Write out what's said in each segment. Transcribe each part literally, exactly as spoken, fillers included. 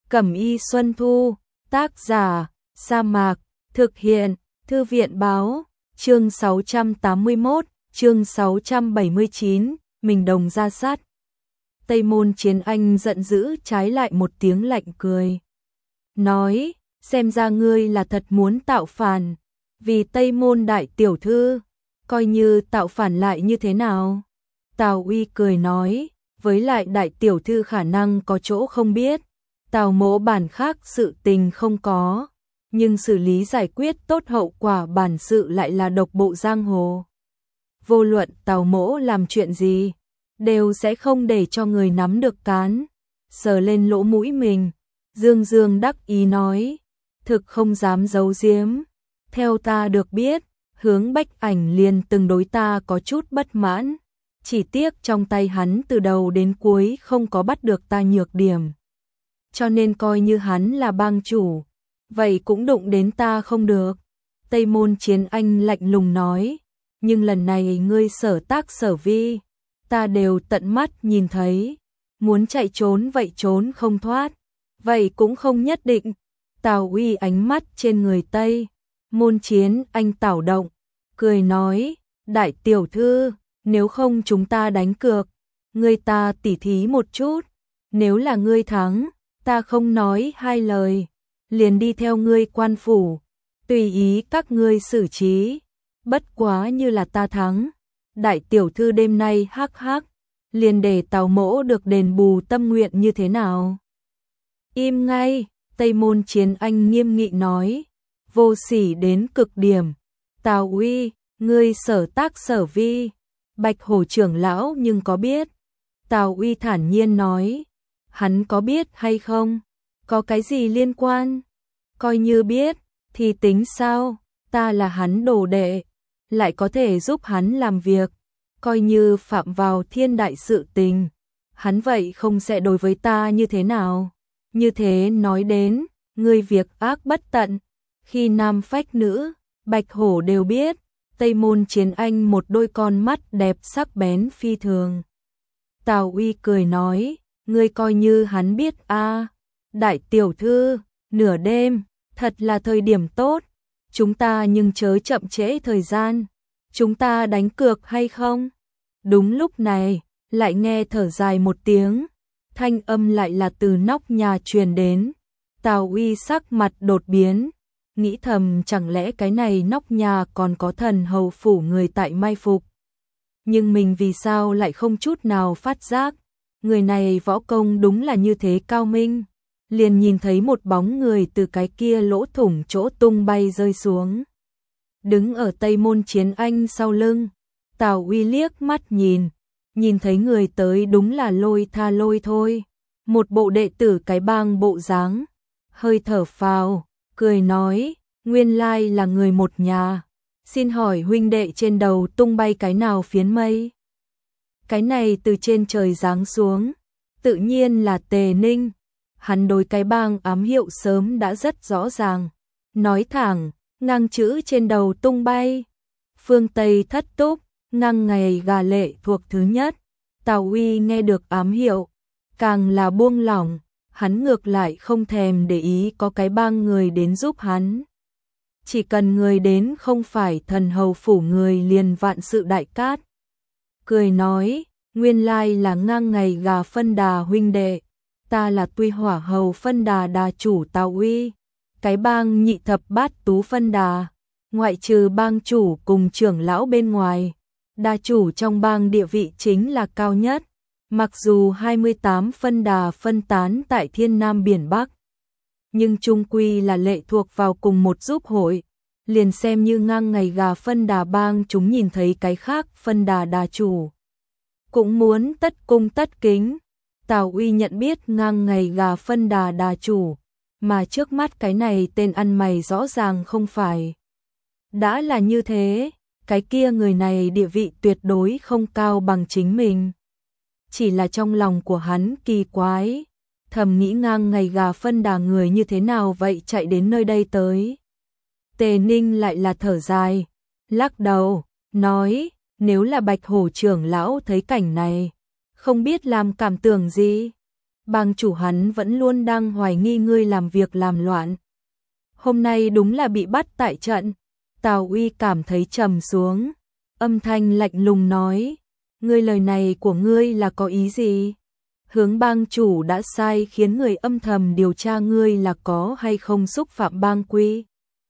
Cẩm y Xuân Thu, tác giả, Sa Mạc, thực hiện, Thư viện báo, chương sáu trăm tám mươi mốt, chương sáu trăm bảy mươi chín, mình đồng ra sát. Tây Môn Chiến Anh giận dữ trái lại một tiếng lạnh cười. Nói, xem ra ngươi là thật muốn tạo phản, vì Tây Môn đại tiểu thư, coi như tạo phản lại như thế nào? Tào Uy cười nói, với lại đại tiểu thư khả năng có chỗ không biết, Tào mỗ bản khác sự tình không có, nhưng xử lý giải quyết tốt hậu quả bản sự lại là độc bộ giang hồ. Vô luận Tào mỗ làm chuyện gì, đều sẽ không để cho người nắm được cán. Sờ lên lỗ mũi mình, Dương Dương đắc ý nói, thực không dám giấu giếm. Theo ta được biết, Hướng Bách Ảnh liền từng đối ta có chút bất mãn, chỉ tiếc trong tay hắn từ đầu đến cuối không có bắt được ta nhược điểm. Cho nên coi như hắn là bang chủ, vậy cũng đụng đến ta không được. Tây Môn Chiến Anh lạnh lùng nói, nhưng lần này ngươi sở tác sở vi, ta đều tận mắt nhìn thấy, muốn chạy trốn vậy trốn không thoát, vậy cũng không nhất định. Tào Uy ánh mắt trên người Tây Môn Chiến Anh tảo động, cười nói, đại tiểu thư, nếu không chúng ta đánh cược, ngươi ta tỉ thí một chút, nếu là ngươi thắng, ta không nói hai lời, liền đi theo ngươi quan phủ, tùy ý các ngươi xử trí, bất quá như là ta thắng, đại tiểu thư đêm nay hắc hắc, liền để Tào mỗ được đền bù tâm nguyện như thế nào? Im ngay, Tây Môn Chiến Anh nghiêm nghị nói, vô sỉ đến cực điểm. Tào Uy, ngươi sở tác sở vi, Bạch Hổ trưởng lão nhưng có biết? Tào Uy thản nhiên nói, hắn có biết hay không? Có cái gì liên quan? Coi như biết, thì tính sao? Ta là hắn đồ đệ, lại có thể giúp hắn làm việc, coi như phạm vào thiên đại sự tình, hắn vậy không sẽ đối với ta như thế nào? Như thế nói đến, ngươi việc ác bất tận, khi nam phách nữ, Bạch Hổ đều biết. Tây Môn Chiến Anh một đôi con mắt đẹp sắc bén phi thường. Tào Uy cười nói, ngươi coi như hắn biết a, à, đại tiểu thư, nửa đêm, thật là thời điểm tốt, chúng ta nhưng chớ chậm trễ thời gian, chúng ta đánh cược hay không? Đúng lúc này, lại nghe thở dài một tiếng, thanh âm lại là từ nóc nhà truyền đến. Tào Uy sắc mặt đột biến, nghĩ thầm chẳng lẽ cái này nóc nhà còn có thần hầu phủ người tại mai phục. Nhưng mình vì sao lại không chút nào phát giác, người này võ công đúng là như thế cao minh. Liền nhìn thấy một bóng người từ cái kia lỗ thủng chỗ tung bay rơi xuống. Đứng ở Tây Môn Chiến Anh sau lưng, Tào Uy liếc mắt nhìn, nhìn thấy người tới đúng là Lôi Tha Lôi thôi. Một bộ đệ tử cái bang bộ dáng, hơi thở phào, cười nói, nguyên lai là người một nhà, xin hỏi huynh đệ trên đầu tung bay cái nào phiến mây? Cái này từ trên trời giáng xuống, tự nhiên là Tề Ninh, hắn đối cái bang ám hiệu sớm đã rất rõ ràng, nói thẳng, ngang chữ trên đầu tung bay, phương Tây thất túc, ngang ngày gà lệ thuộc thứ nhất. Tào Uy nghe được ám hiệu, càng là buông lỏng, hắn ngược lại không thèm để ý có cái bang người đến giúp hắn. Chỉ cần người đến không phải thần hầu phủ người liền vạn sự đại cát. Cười nói, nguyên lai là ngang ngày gà phân đà huynh đệ, ta là Tuy Hỏa hầu phân đà đà chủ Tào Uy, cái bang nhị thập bát tú phân đà, ngoại trừ bang chủ cùng trưởng lão bên ngoài, đà chủ trong bang địa vị chính là cao nhất. Mặc dù hai mươi tám phân đà phân tán tại Thiên Nam Biển Bắc, nhưng chung quy là lệ thuộc vào cùng một giúp hội, liền xem như ngang ngày gà phân đà bang chúng nhìn thấy cái khác phân đà đà chủ, cũng muốn tất cung tất kính. Tào Uy nhận biết ngang ngày gà phân đà đà chủ, mà trước mắt cái này tên ăn mày rõ ràng không phải. Đã là như thế, cái kia người này địa vị tuyệt đối không cao bằng chính mình. Chỉ là trong lòng của hắn kỳ quái, thầm nghĩ ngang ngày gà phân đà người như thế nào vậy chạy đến nơi đây tới. Tề Ninh lại là thở dài, lắc đầu, nói, nếu là Bạch Hổ trưởng lão thấy cảnh này, không biết làm cảm tưởng gì. bang chủ hắn vẫn luôn đang hoài nghi ngươi làm việc làm loạn. Hôm nay đúng là bị bắt tại trận. Tào Uy cảm thấy trầm xuống, âm thanh lạnh lùng nói, ngươi lời này của ngươi là có ý gì? Hướng bang chủ đã sai khiến người âm thầm điều tra ngươi là có hay không xúc phạm bang quy.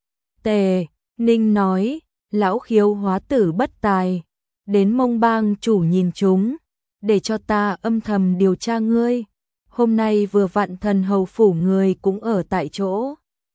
Tề Ninh nói, lão khiếu hóa tử bất tài, đến mông bang chủ nhìn chúng, để cho ta âm thầm điều tra ngươi. Hôm nay vừa vặn thần hầu phủ người cũng ở tại chỗ.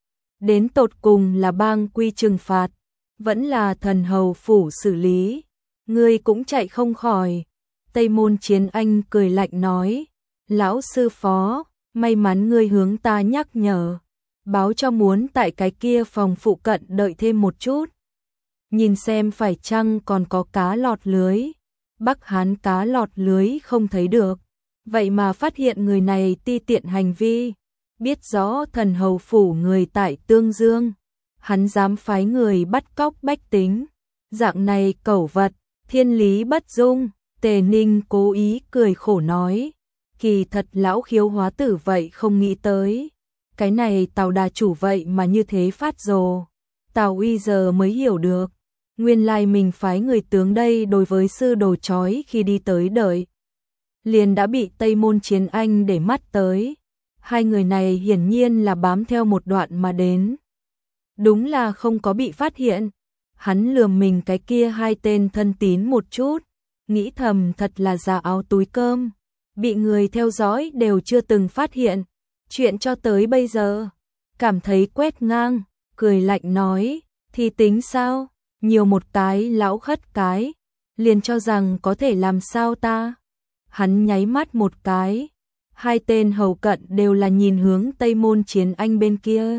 Đến tột cùng là bang quy trừng phạt, vẫn là thần hầu phủ xử lý, ngươi cũng chạy không khỏi. Tây Môn Chiến Anh cười lạnh nói, lão sư phó, may mắn ngươi hướng ta nhắc nhở, báo cho muốn tại cái kia phòng phụ cận đợi thêm một chút. Nhìn xem phải chăng còn có cá lọt lưới. Bắc Hán cá lọt lưới không thấy được, vậy mà phát hiện người này ti tiện hành vi, biết rõ thần hầu phủ người tại Tương Dương, hắn dám phái người bắt cóc bách tính, dạng này cẩu vật, thiên lý bất dung. Tề Ninh cố ý cười khổ nói, kỳ thật lão khiếu hóa tử vậy không nghĩ tới, cái này Tào đà chủ vậy mà như thế phát rồ. Tào Uy giờ mới hiểu được, nguyên lai mình phái người tướng đây đối với sư đồ chói khi đi tới đợi, liền đã bị Tây Môn Chiến Anh để mắt tới. Hai người này hiển nhiên là bám theo một đoạn mà đến. Đúng là không có bị phát hiện. Hắn lườm mình cái kia hai tên thân tín một chút, nghĩ thầm thật là giả áo túi cơm, bị người theo dõi đều chưa từng phát hiện. Chuyện cho tới bây giờ, cảm thấy quét ngang, cười lạnh nói, thì tính sao, nhiều một cái lão khất cái, liền cho rằng có thể làm sao ta. Hắn nháy mắt một cái, hai tên hầu cận đều là nhìn hướng Tây Môn Chiến Anh bên kia.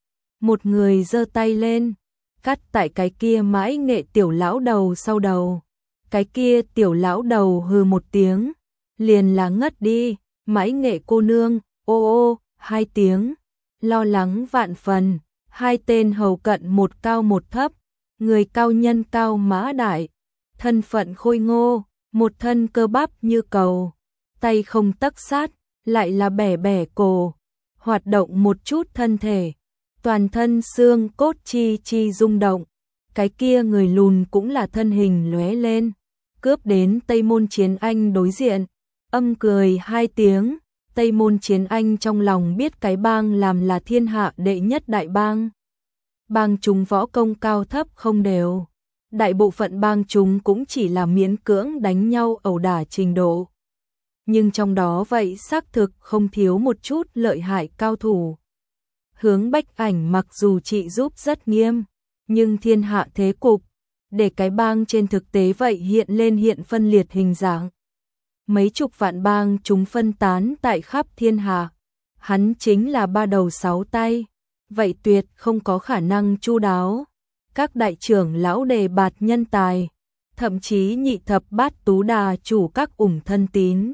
Một người giơ tay lên, cắt tại cái kia mãi nghệ tiểu lão đầu sau đầu. Cái kia tiểu lão đầu hừ một tiếng, liền là ngất đi. Mãi nghệ cô nương, ô ô, hai tiếng, lo lắng vạn phần. Hai tên hầu cận một cao một thấp, người cao nhân cao mã đại, thân phận khôi ngô, một thân cơ bắp như cầu, tay không tấc sát, lại là bẻ bẻ cổ, hoạt động một chút thân thể, toàn thân xương cốt chi chi rung động. Cái kia người lùn cũng là thân hình lóe lên, cướp đến Tây Môn Chiến Anh đối diện, âm cười hai tiếng. Tây Môn Chiến Anh trong lòng biết cái bang làm là thiên hạ đệ nhất đại bang. Bang chúng võ công cao thấp không đều, đại bộ phận bang chúng cũng chỉ là miễn cưỡng đánh nhau ẩu đả trình độ. Nhưng trong đó vậy xác thực không thiếu một chút lợi hại cao thủ. Hướng Bách Ảnh mặc dù trị giúp rất nghiêm, nhưng thiên hạ thế cục, để cái bang trên thực tế vậy hiện lên hiện phân liệt hình dạng. Mấy chục vạn bang chúng phân tán tại khắp thiên hạ, hắn chính là ba đầu sáu tay, vậy tuyệt không có khả năng chu đáo. Các đại trưởng lão đề bạt nhân tài, thậm chí nhị thập bát tú đà chủ các ủng thân tín.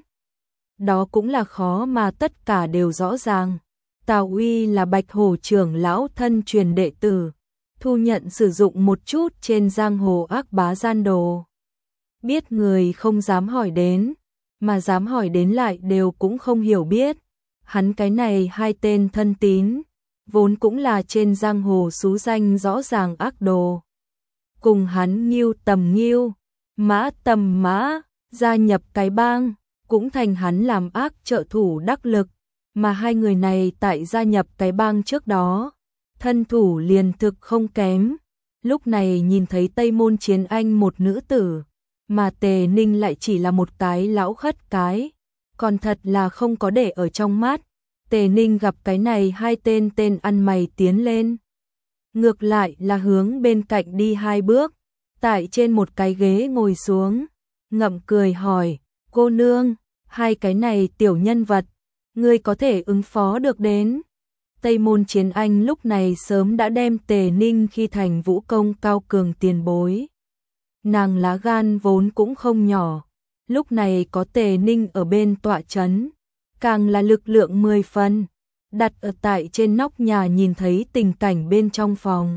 Đó cũng là khó mà tất cả đều rõ ràng. Tào Uy là Bạch Hổ trưởng lão thân truyền đệ tử, thu nhận sử dụng một chút trên giang hồ ác bá gian đồ. Biết người không dám hỏi đến, mà dám hỏi đến lại đều cũng không hiểu biết. Hắn cái này hai tên thân tín, vốn cũng là trên giang hồ xú danh rõ ràng ác đồ. Cùng hắn Nghiêu Tầm Nghiêu, Mã Tầm Mã, gia nhập cái bang, cũng thành hắn làm ác trợ thủ đắc lực. Mà hai người này tại gia nhập cái bang trước đó, thân thủ liền thực không kém. Lúc này nhìn thấy Tây Môn Chiến Anh một nữ tử, mà Tề Ninh lại chỉ là một cái lão khất cái, còn thật là không có để ở trong mắt. Tề Ninh gặp cái này hai tên tên ăn mày tiến lên, ngược lại là hướng bên cạnh đi hai bước, tại trên một cái ghế ngồi xuống, ngậm cười hỏi, cô nương, hai cái này tiểu nhân vật, ngươi có thể ứng phó được đến? Tây Môn Chiến Anh lúc này sớm đã đem Tề Ninh khi thành vũ công cao cường tiền bối. Nàng lá gan vốn cũng không nhỏ, lúc này có Tề Ninh ở bên tọa chấn, càng là lực lượng mười phần, đặt ở tại trên nóc nhà nhìn thấy tình cảnh bên trong phòng.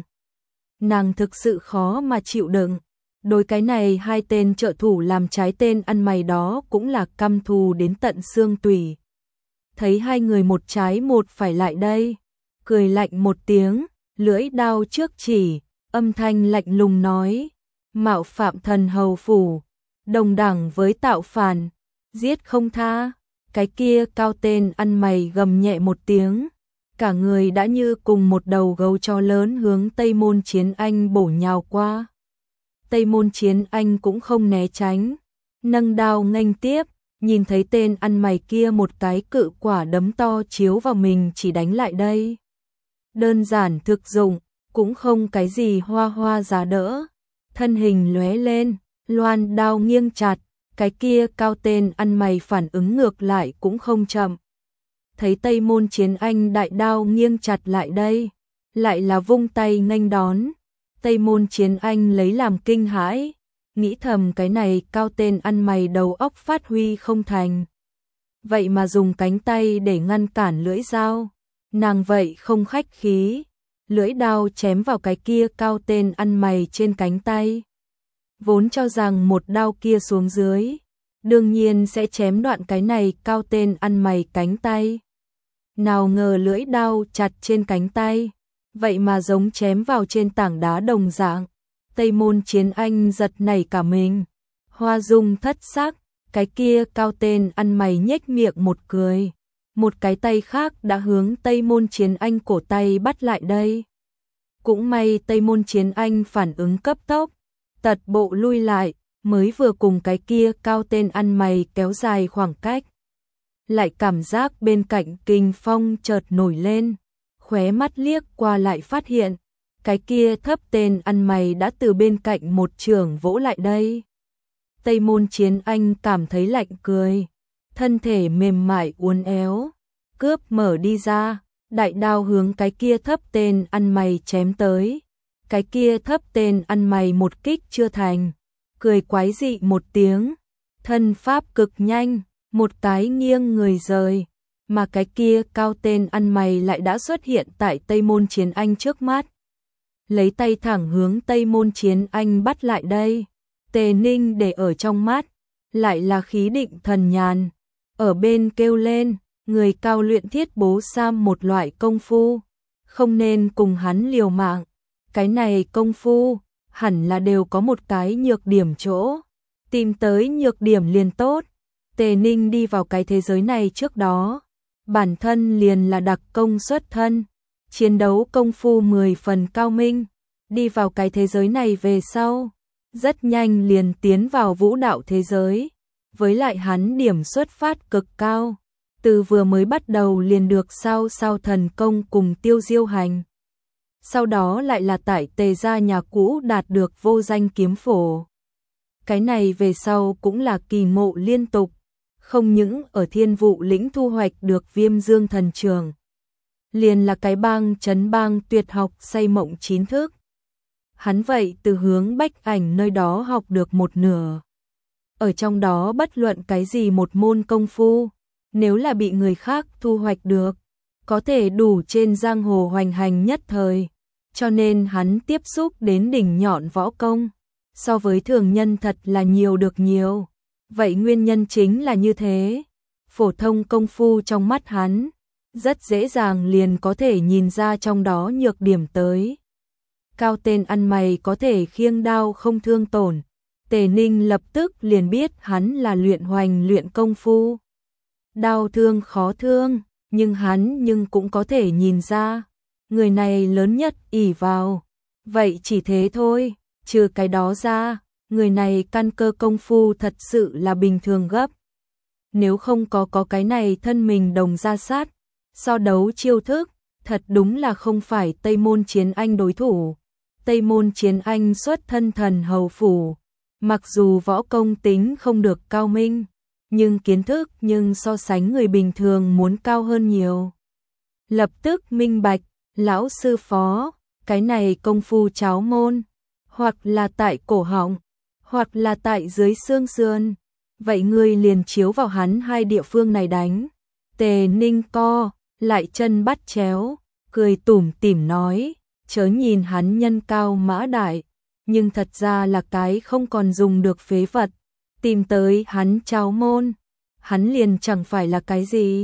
Nàng thực sự khó mà chịu đựng, đối cái này hai tên trợ thủ làm trái tên ăn mày đó cũng là căm thù đến tận xương tủy. thấy hai người một trái một phải lại đây, cười lạnh một tiếng, lưỡi đao trước chỉ, âm thanh lạnh lùng nói, mạo phạm thần hầu phủ, đồng đẳng với tạo phản, giết không tha. Cái kia cao tên ăn mày gầm nhẹ một tiếng, cả người đã như cùng một đầu gấu chó lớn hướng Tây Môn Chiến Anh bổ nhào qua. Tây Môn Chiến Anh cũng không né tránh, nâng đao nghênh tiếp, nhìn thấy tên ăn mày kia một cái cự quả đấm to chiếu vào mình chỉ đánh lại đây. Đơn giản thực dụng, cũng không cái gì hoa hoa giá đỡ, thân hình lóe lên, loan đao nghiêng chặt, cái kia cao tên ăn mày phản ứng ngược lại cũng không chậm. Thấy Tây Môn Chiến Anh đại đao nghiêng chặt lại đây, lại là vung tay nghênh đón. Tây Môn Chiến Anh lấy làm kinh hãi, nghĩ thầm cái này cao tên ăn mày đầu óc phát huy không thành. Vậy mà dùng cánh tay để ngăn cản lưỡi dao, nàng vậy không khách khí, lưỡi đao chém vào cái kia cao tên ăn mày trên cánh tay. Vốn cho rằng một đao kia xuống dưới, đương nhiên sẽ chém đoạn cái này cao tên ăn mày cánh tay. Nào ngờ lưỡi đao chặt trên cánh tay, vậy mà giống chém vào trên tảng đá đồng dạng. Tây Môn Chiến Anh giật nảy cả mình, hoa dung thất sắc, cái kia cao tên ăn mày nhếch miệng một cười, một cái tay khác đã hướng Tây Môn Chiến Anh cổ tay bắt lại đây. Cũng may Tây Môn Chiến Anh phản ứng cấp tốc, tật bộ lui lại, mới vừa cùng cái kia cao tên ăn mày kéo dài khoảng cách. Lại cảm giác bên cạnh kình phong chợt nổi lên, khóe mắt liếc qua lại phát hiện, cái kia thấp tên ăn mày đã từ bên cạnh một trường vỗ lại đây. Tây Môn Chiến Anh cảm thấy lạnh cười, thân thể mềm mại uốn éo, cướp mở đi ra, đại đao hướng cái kia thấp tên ăn mày chém tới. Cái kia thấp tên ăn mày một kích chưa thành, cười quái dị một tiếng, thân pháp cực nhanh, một cái nghiêng người rời, mà cái kia cao tên ăn mày lại đã xuất hiện tại Tây Môn Chiến Anh trước mắt. Lấy tay thẳng hướng Tây Môn Chiến Anh bắt lại đây, Tề Ninh để ở trong mắt, lại là khí định thần nhàn, ở bên kêu lên, người cao luyện thiết bố sam một loại công phu, không nên cùng hắn liều mạng. Cái này công phu, hẳn là đều có một cái nhược điểm chỗ, tìm tới nhược điểm liền tốt. Tề Ninh đi vào cái thế giới này trước đó, bản thân liền là đặc công xuất thân, chiến đấu công phu mười phần cao minh, đi vào cái thế giới này về sau, rất nhanh liền tiến vào vũ đạo thế giới, với lại hắn điểm xuất phát cực cao, từ vừa mới bắt đầu liền được sao sao thần công cùng Tiêu Diêu hành. Sau đó lại là tại Tề gia nhà cũ đạt được vô danh kiếm phổ. Cái này về sau cũng là kỳ ngộ liên tục, không những ở Thiên Vụ lĩnh thu hoạch được Viêm Dương thần trường, liền là cái bang trấn bang tuyệt học say mộng chín thức. Hắn vậy từ hướng Bách Ảnh nơi đó học được một nửa. Ở trong đó bất luận cái gì một môn công phu, nếu là bị người khác thu hoạch được, có thể đủ trên giang hồ hoành hành nhất thời. Cho nên hắn tiếp xúc đến đỉnh nhọn võ công, so với thường nhân thật là nhiều được nhiều. Vậy nguyên nhân chính là như thế, phổ thông công phu trong mắt hắn, rất dễ dàng liền có thể nhìn ra trong đó nhược điểm tới. Cao tên ăn mày có thể khiêng đao không thương tổn, Tề Ninh lập tức liền biết hắn là luyện hoành luyện công phu. Đao thương khó thương, nhưng hắn nhưng cũng có thể nhìn ra, người này lớn nhất ỷ vào. Vậy chỉ thế thôi, trừ cái đó ra, người này căn cơ công phu thật sự là bình thường gấp. Nếu không có có cái này thân mình đồng ra sát, so đấu chiêu thức, thật đúng là không phải Tây Môn Chiến Anh đối thủ. Tây Môn Chiến Anh xuất thân thần hầu phủ, mặc dù võ công tính không được cao minh, nhưng kiến thức nhưng so sánh người bình thường muốn cao hơn nhiều. Lập tức minh bạch, lão sư phó, cái này công phu cháo môn, hoặc là tại cổ họng, hoặc là tại dưới xương sườn, vậy ngươi liền chiếu vào hắn hai địa phương này đánh. Tề Ninh co, lại chân bắt chéo, cười tủm tỉm nói, chớ nhìn hắn nhân cao mã đại, nhưng thật ra là cái không còn dùng được phế vật, tìm tới hắn cháo môn, hắn liền chẳng phải là cái gì.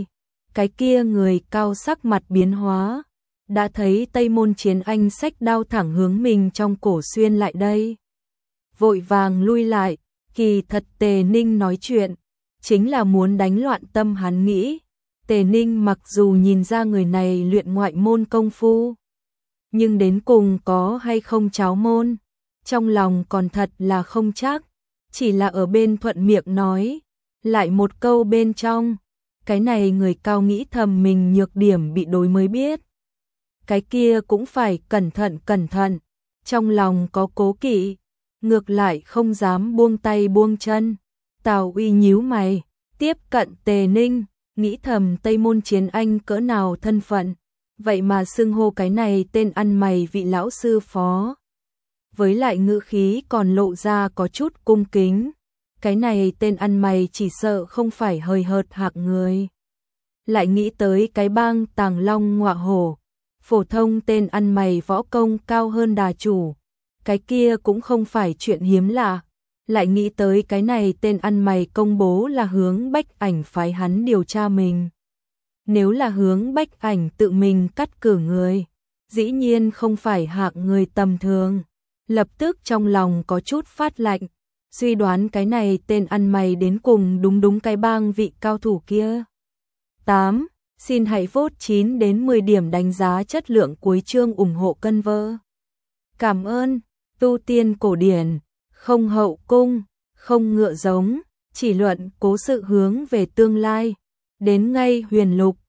cái kia người cao sắc mặt biến hóa, đã thấy Tây Môn Chiến Anh xách đao thẳng hướng mình trong cổ xuyên lại đây. Vội vàng lui lại, kỳ thật Tề Ninh nói chuyện, chính là muốn đánh loạn tâm hắn nghĩ. Tề Ninh mặc dù nhìn ra người này luyện ngoại môn công phu, nhưng đến cùng có hay không cháo môn, trong lòng còn thật là không chắc, chỉ là ở bên thuận miệng nói, lại một câu bên trong, cái này người cao nghĩ thầm mình nhược điểm bị đối mới biết. Cái kia cũng phải cẩn thận cẩn thận, trong lòng có cố kỵ, ngược lại không dám buông tay buông chân. Tào Uy nhíu mày, tiếp cận Tề Ninh, nghĩ thầm Tây Môn Chiến Anh cỡ nào thân phận, vậy mà xưng hô cái này tên ăn mày vị lão sư phó. Với lại ngữ khí còn lộ ra có chút cung kính, cái này tên ăn mày chỉ sợ không phải hời hợt hạng người. Lại nghĩ tới cái bang Tàng Long Ngọa Hổ, phổ thông tên ăn mày võ công cao hơn đà chủ, cái kia cũng không phải chuyện hiếm lạ. Lại nghĩ tới cái này tên ăn mày công bố là Hướng Bách Ảnh phái hắn điều tra mình. Nếu là Hướng Bách Ảnh tự mình cắt cử người, dĩ nhiên không phải hạng người tầm thường. Lập tức trong lòng có chút phát lạnh, suy đoán cái này tên ăn mày đến cùng đúng đúng cái bang vị cao thủ kia. tám. Xin hãy vote chín đến mười điểm đánh giá chất lượng cuối chương ủng hộ cân vơ. Cảm ơn. Tu tiên cổ điển, không hậu cung, không ngựa giống, chỉ luận cố sự hướng về tương lai. Đến ngay huyền lục,